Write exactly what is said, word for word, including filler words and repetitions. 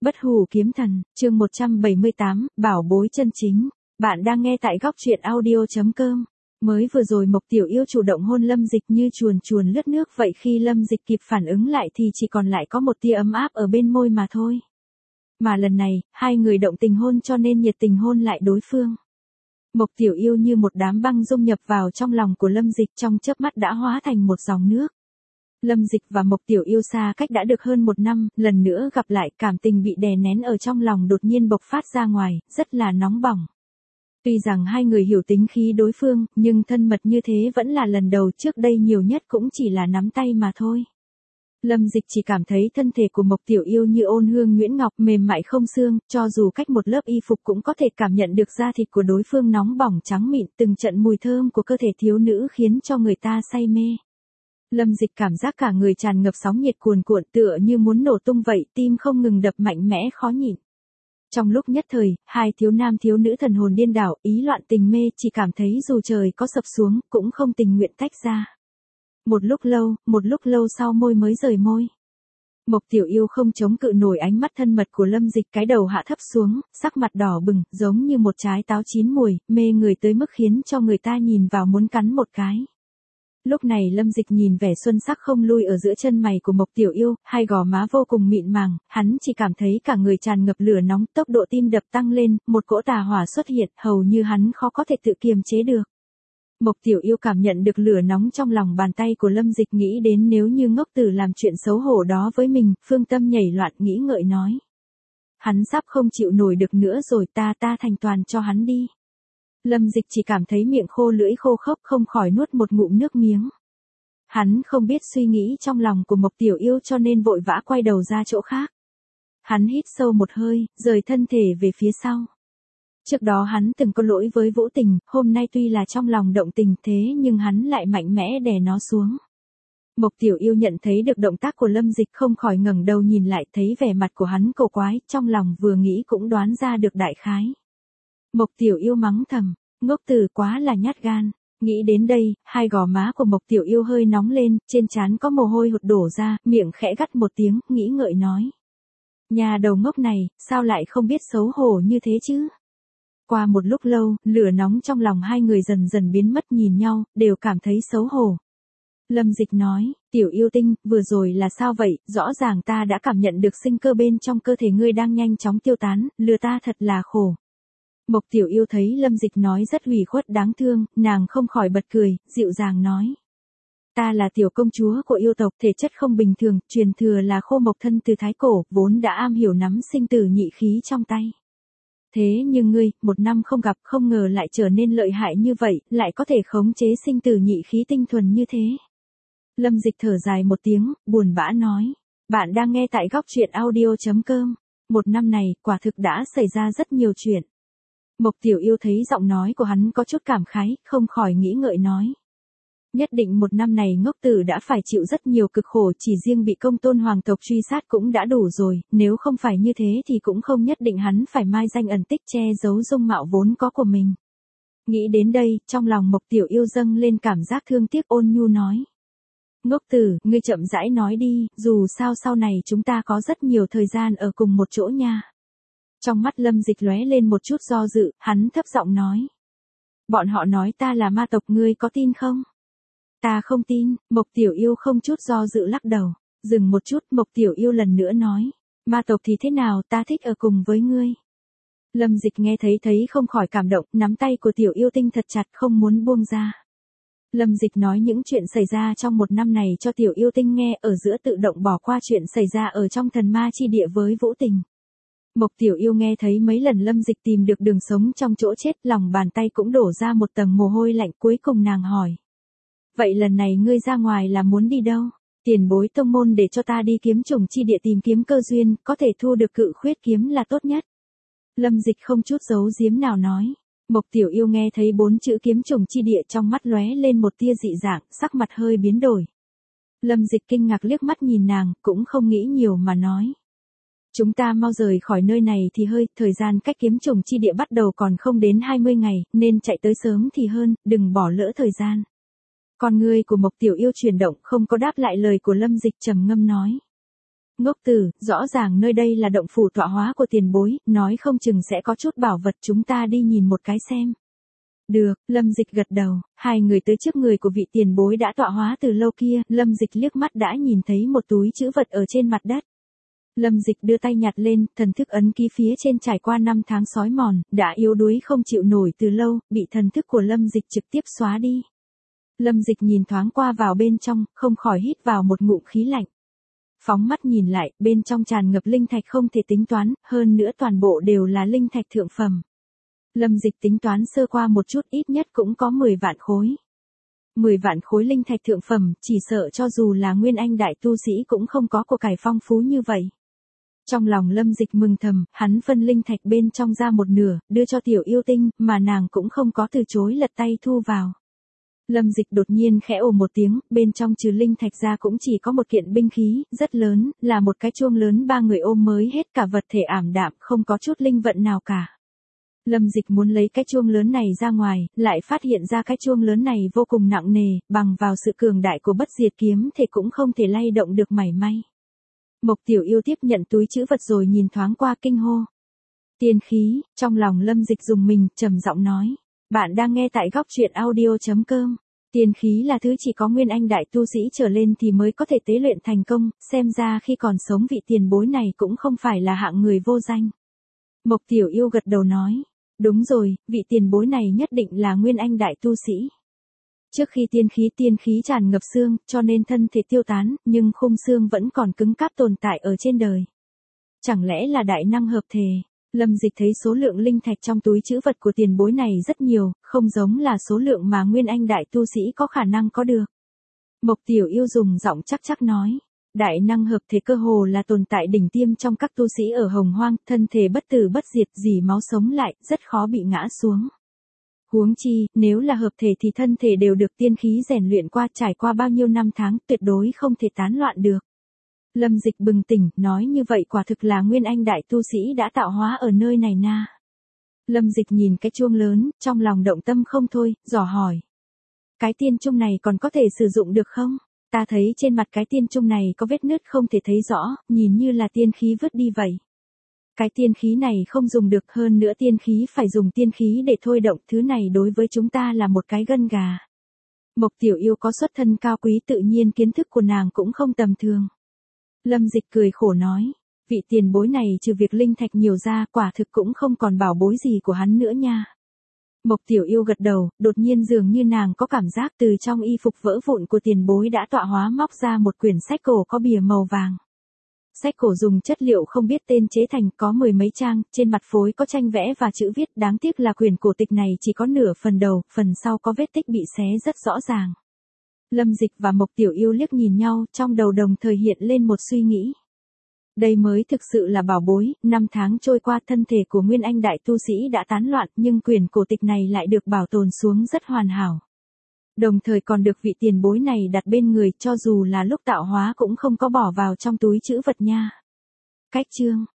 Bất hủ kiếm thần, chương một trăm bảy mươi tám, bảo bối chân chính. Bạn đang nghe tại góc truyện audio.com. Mới vừa rồi Mộc Tiểu Yêu chủ động hôn Lâm Dịch như chuồn chuồn lướt nước vậy, khi Lâm Dịch kịp phản ứng lại thì chỉ còn lại có một tia ấm áp ở bên môi mà thôi. Mà lần này, hai người động tình hôn cho nên nhiệt tình hôn lại đối phương. Mộc Tiểu Yêu như một đám băng dung nhập vào trong lòng của Lâm Dịch, trong chớp mắt đã hóa thành một dòng nước. Lâm Dịch và Mộc Tiểu Yêu xa cách đã được hơn một năm, lần nữa gặp lại, cảm tình bị đè nén ở trong lòng đột nhiên bộc phát ra ngoài, rất là nóng bỏng. Tuy rằng hai người hiểu tính khí đối phương, nhưng thân mật như thế vẫn là lần đầu, trước đây nhiều nhất cũng chỉ là nắm tay mà thôi. Lâm Dịch chỉ cảm thấy thân thể của Mộc Tiểu Yêu như ôn hương nhuyễn ngọc, mềm mại không xương, cho dù cách một lớp y phục cũng có thể cảm nhận được da thịt của đối phương nóng bỏng trắng mịn, từng trận mùi thơm của cơ thể thiếu nữ khiến cho người ta say mê. Lâm Dịch cảm giác cả người tràn ngập sóng nhiệt cuồn cuộn, tựa như muốn nổ tung vậy, tim không ngừng đập mạnh mẽ khó nhịn. Trong lúc nhất thời, hai thiếu nam thiếu nữ thần hồn điên đảo, ý loạn tình mê, chỉ cảm thấy dù trời có sập xuống, cũng không tình nguyện tách ra. Một lúc lâu, một lúc lâu sau môi mới rời môi. Mộc Tiểu Yêu không chống cự nổi ánh mắt thân mật của Lâm Dịch, cái đầu hạ thấp xuống, sắc mặt đỏ bừng, giống như một trái táo chín mùi, mê người tới mức khiến cho người ta nhìn vào muốn cắn một cái. Lúc này Lâm Dịch nhìn vẻ xuân sắc không lui ở giữa chân mày của Mộc Tiểu Yêu, hai gò má vô cùng mịn màng, hắn chỉ cảm thấy cả người tràn ngập lửa nóng, tốc độ tim đập tăng lên, một cỗ tà hỏa xuất hiện, hầu như hắn khó có thể tự kiềm chế được. Mộc Tiểu Yêu cảm nhận được lửa nóng trong lòng bàn tay của Lâm Dịch, nghĩ đến nếu như ngốc tử làm chuyện xấu hổ đó với mình, phương tâm nhảy loạn, nghĩ ngợi nói. Hắn sắp không chịu nổi được nữa rồi, ta ta thành toàn cho hắn đi. Lâm Dịch chỉ cảm thấy miệng khô lưỡi khô khốc, không khỏi nuốt một ngụm nước miếng. Hắn không biết suy nghĩ trong lòng của Mộc Tiểu Yêu cho nên vội vã quay đầu ra chỗ khác. Hắn hít sâu một hơi, rời thân thể về phía sau. Trước đó hắn từng có lỗi với Vũ Tình, hôm nay tuy là trong lòng động tình thế nhưng hắn lại mạnh mẽ đè nó xuống. Mộc Tiểu Yêu nhận thấy được động tác của Lâm Dịch, không khỏi ngẩng đầu nhìn lại, thấy vẻ mặt của hắn cổ quái, trong lòng vừa nghĩ cũng đoán ra được đại khái. Mộc Tiểu Yêu mắng thầm, ngốc tử quá là nhát gan. Nghĩ đến đây, hai gò má của Mộc Tiểu Yêu hơi nóng lên, trên trán có mồ hôi hột đổ ra, miệng khẽ gắt một tiếng, nghĩ ngợi nói. Nhà đầu ngốc này, sao lại không biết xấu hổ như thế chứ? Qua một lúc lâu, lửa nóng trong lòng hai người dần dần biến mất, nhìn nhau, đều cảm thấy xấu hổ. Lâm Dịch nói, Tiểu Yêu tinh, vừa rồi là sao vậy, rõ ràng ta đã cảm nhận được sinh cơ bên trong cơ thể ngươi đang nhanh chóng tiêu tán, lừa ta thật là khổ. Mộc Tiểu Yêu thấy Lâm Dịch nói rất ủy khuất đáng thương, nàng không khỏi bật cười, dịu dàng nói. Ta là tiểu công chúa của yêu tộc, thể chất không bình thường, truyền thừa là khô mộc thân từ thái cổ, vốn đã am hiểu nắm sinh tử nhị khí trong tay. Thế nhưng ngươi, một năm không gặp, không ngờ lại trở nên lợi hại như vậy, lại có thể khống chế sinh tử nhị khí tinh thuần như thế. Lâm Dịch thở dài một tiếng, buồn bã nói. Bạn đang nghe tại góc truyện audio.com. Một năm này, quả thực đã xảy ra rất nhiều chuyện. Mộc Tiểu Yêu thấy giọng nói của hắn có chút cảm khái, không khỏi nghĩ ngợi nói. Nhất định một năm này ngốc tử đã phải chịu rất nhiều cực khổ, chỉ riêng bị công tôn hoàng tộc truy sát cũng đã đủ rồi, nếu không phải như thế thì cũng không nhất định hắn phải mai danh ẩn tích che giấu dung mạo vốn có của mình. Nghĩ đến đây, trong lòng Mộc Tiểu Yêu dâng lên cảm giác thương tiếc, ôn nhu nói. Ngốc tử, ngươi chậm rãi nói đi, dù sao sau này chúng ta có rất nhiều thời gian ở cùng một chỗ nha. Trong mắt Lâm Dịch lóe lên một chút do dự, hắn thấp giọng nói. Bọn họ nói ta là ma tộc, ngươi có tin không? Ta không tin. Mộc Tiểu Yêu không chút do dự lắc đầu. Dừng một chút, Mộc Tiểu Yêu lần nữa nói. Ma tộc thì thế nào, ta thích ở cùng với ngươi. Lâm Dịch nghe thấy thấy không khỏi cảm động, nắm tay của Tiểu Yêu tinh thật chặt, không muốn buông ra. Lâm Dịch nói những chuyện xảy ra trong một năm này cho Tiểu Yêu tinh nghe, ở giữa tự động bỏ qua chuyện xảy ra ở trong thần ma chi địa với Vũ Tình. Mộc Tiểu Yêu nghe thấy mấy lần Lâm Dịch tìm được đường sống trong chỗ chết, lòng bàn tay cũng đổ ra một tầng mồ hôi lạnh, cuối cùng nàng hỏi. Vậy lần này ngươi ra ngoài là muốn đi đâu? Tiền bối tông môn để cho ta đi kiếm trùng chi địa tìm kiếm cơ duyên, có thể thu được cự khuyết kiếm là tốt nhất. Lâm Dịch không chút giấu giếm nào nói. Mộc Tiểu Yêu nghe thấy bốn chữ kiếm trùng chi địa, trong mắt lóe lên một tia dị dạng, sắc mặt hơi biến đổi. Lâm Dịch kinh ngạc liếc mắt nhìn nàng, cũng không nghĩ nhiều mà nói. Chúng ta mau rời khỏi nơi này thì hơi, thời gian cách kiếm trùng chi địa bắt đầu còn không đến hai mươi ngày, nên chạy tới sớm thì hơn, đừng bỏ lỡ thời gian. Con ngươi của Mộc Tiểu Yêu chuyển động, không có đáp lại lời của Lâm Dịch, trầm ngâm nói. Ngốc tử, rõ ràng nơi đây là động phủ tọa hóa của tiền bối, nói không chừng sẽ có chút bảo vật, chúng ta đi nhìn một cái xem. Được, Lâm Dịch gật đầu, hai người tới trước người của vị tiền bối đã tọa hóa từ lâu kia, Lâm Dịch liếc mắt đã nhìn thấy một túi trữ vật ở trên mặt đất. Lâm Dịch đưa tay nhặt lên, thần thức ấn ký phía trên trải qua năm tháng sói mòn, đã yếu đuối không chịu nổi từ lâu, bị thần thức của Lâm Dịch trực tiếp xóa đi. Lâm Dịch nhìn thoáng qua vào bên trong, không khỏi hít vào một ngụm khí lạnh. Phóng mắt nhìn lại, bên trong tràn ngập linh thạch không thể tính toán, hơn nữa toàn bộ đều là linh thạch thượng phẩm. Lâm Dịch tính toán sơ qua một chút, ít nhất cũng có mười vạn khối. mười vạn khối linh thạch thượng phẩm, chỉ sợ cho dù là nguyên anh đại tu sĩ cũng không có của cải phong phú như vậy. Trong lòng Lâm Dịch mừng thầm, hắn phân linh thạch bên trong ra một nửa, đưa cho tiểu yêu tinh, mà nàng cũng không có từ chối lật tay thu vào. Lâm Dịch đột nhiên khẽ ồ một tiếng, bên trong trừ linh thạch ra cũng chỉ có một kiện binh khí, rất lớn, là một cái chuông lớn ba người ôm mới hết, cả vật thể ảm đạm, không có chút linh vận nào cả. Lâm Dịch muốn lấy cái chuông lớn này ra ngoài, lại phát hiện ra cái chuông lớn này vô cùng nặng nề, bằng vào sự cường đại của bất diệt kiếm thì cũng không thể lay động được mảy may. Mộc Tiểu Yêu tiếp nhận túi trữ vật rồi nhìn thoáng qua kinh hô. Tiên khí, trong lòng Lâm Dịch dùng mình, trầm giọng nói. Bạn đang nghe tại góc truyện audio chấm com. Tiên khí là thứ chỉ có nguyên anh đại tu sĩ trở lên thì mới có thể tế luyện thành công, xem ra khi còn sống vị tiền bối này cũng không phải là hạng người vô danh. Mộc Tiểu Yêu gật đầu nói. Đúng rồi, vị tiền bối này nhất định là nguyên anh đại tu sĩ. Trước khi tiên khí tiên khí tràn ngập xương, cho nên thân thể tiêu tán, nhưng khung xương vẫn còn cứng cáp tồn tại ở trên đời. Chẳng lẽ là đại năng hợp thể? Lâm Dịch thấy số lượng linh thạch trong túi trữ vật của tiền bối này rất nhiều, không giống là số lượng mà nguyên anh đại tu sĩ có khả năng có được. Mộc Tiểu Yêu dùng giọng chắc chắc nói. Đại năng hợp thể cơ hồ là tồn tại đỉnh tiêm trong các tu sĩ ở Hồng Hoang, thân thể bất tử bất diệt, dì máu sống lại, rất khó bị ngã xuống. Huống chi, nếu là hợp thể thì thân thể đều được tiên khí rèn luyện qua, trải qua bao nhiêu năm tháng, tuyệt đối không thể tán loạn được. Lâm Dịch bừng tỉnh, nói như vậy quả thực là nguyên anh đại tu sĩ đã tạo hóa ở nơi này na. Lâm Dịch nhìn cái chuông lớn, trong lòng động tâm không thôi, dò hỏi. Cái tiên chung này còn có thể sử dụng được không? Ta thấy trên mặt cái tiên chung này có vết nứt không thể thấy rõ, nhìn như là tiên khí vứt đi vậy. Cái tiên khí này không dùng được, hơn nữa tiên khí phải dùng tiên khí để thôi động, thứ này đối với chúng ta là một cái gân gà. Mộc Tiểu Yêu có xuất thân cao quý, tự nhiên kiến thức của nàng cũng không tầm thường. Lâm Dịch cười khổ nói, vị tiền bối này trừ việc linh thạch nhiều ra, quả thực cũng không còn bảo bối gì của hắn nữa nha. Mộc Tiểu Yêu gật đầu, đột nhiên dường như nàng có cảm giác từ trong y phục vỡ vụn của tiền bối đã tọa hóa móc ra một quyển sách cổ có bìa màu vàng. Sách cổ dùng chất liệu không biết tên chế thành, có mười mấy trang, trên mặt phối có tranh vẽ và chữ viết, đáng tiếc là quyển cổ tịch này chỉ có nửa phần đầu, phần sau có vết tích bị xé rất rõ ràng. Lâm Dịch và Mộc Tiểu Yêu liếc nhìn nhau, trong đầu đồng thời hiện lên một suy nghĩ. Đây mới thực sự là bảo bối, năm tháng trôi qua thân thể của nguyên anh đại tu sĩ đã tán loạn, nhưng quyển cổ tịch này lại được bảo tồn xuống rất hoàn hảo. Đồng thời còn được vị tiền bối này đặt bên người, cho dù là lúc tạo hóa cũng không có bỏ vào trong túi trữ vật nha. Cách chương,